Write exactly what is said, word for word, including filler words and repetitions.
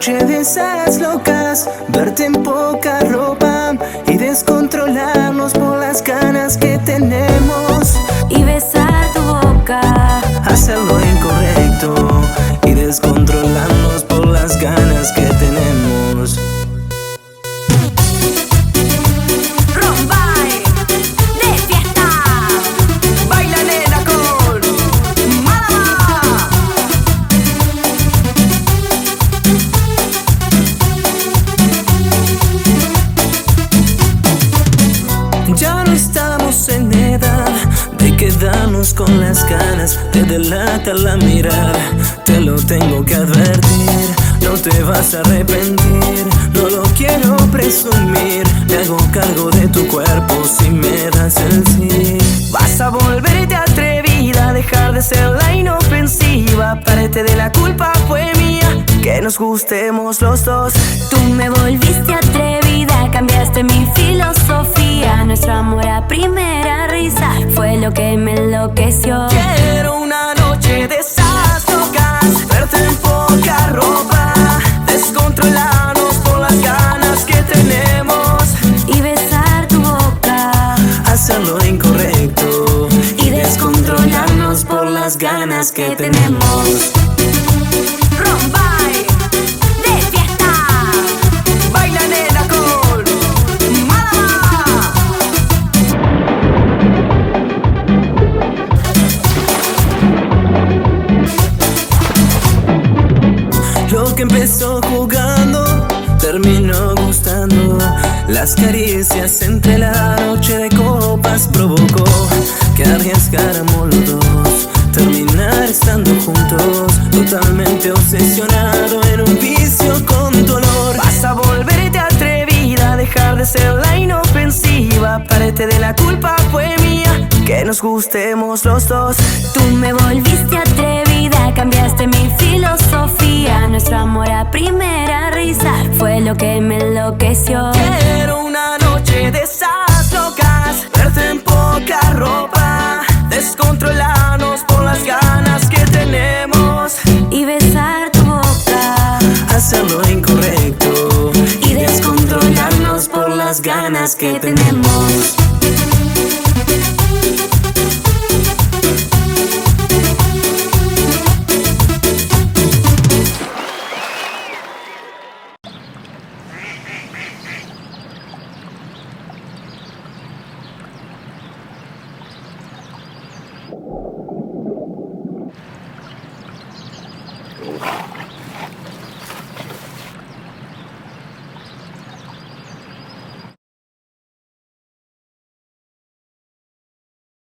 noche de esas locas, verte en poca ropa y descontrolarnos por las ganas que tenemos. Y besar tu boca, hacer lo incorrecto y descontrolarnos por las ganas que tenemos. Rombay, de fiesta, Baila nena con Malama. Ya no estamos en edad de quedarnos con las ganas, te delata la mirada, te lo tengo que advertir. No te vas a arrepentir, no lo quiero presumir. Me hago cargo de tu cuerpo si me das el sí. Vas a volverte atrevida, dejar de ser la inofensiva. Parte de la culpa fue mía, que nos gustemos los dos. tú me volviste atrevida, cambiaste mi filosofía. Nuestro amor a primera risa fue lo que me enloqueció. Quiero una noche de esas locas, verte en poca ropa, descontrolarnos por las ganas que tenemos. Y besar tu boca, Hacer lo incorrecto y descontrolarnos por las ganas que tenemos. Rombay, De fiesta, baila nena con Malama. Lo que empezó jugando terminó gustando. Las caricias entre la noche de copas provocó que arriesgáramos los dos, terminar estando juntos, totalmente obsesionado en un vicio con dolor. Vas a volverte atrevida, dejar de ser la inofensiva. Parte de la culpa fue mía, que nos gustemos los dos. tú me volviste atrevida, cambiaste mi filosofía. Nuestro amor a primera risa fue lo que me enloqueció. Quiero una noche de esas locas, verte en poca ropa, descontrolarnos por las ganas que tenemos. Y besar tu boca, Hacer lo incorrecto y descontrolarnos por las ganas que tenemos.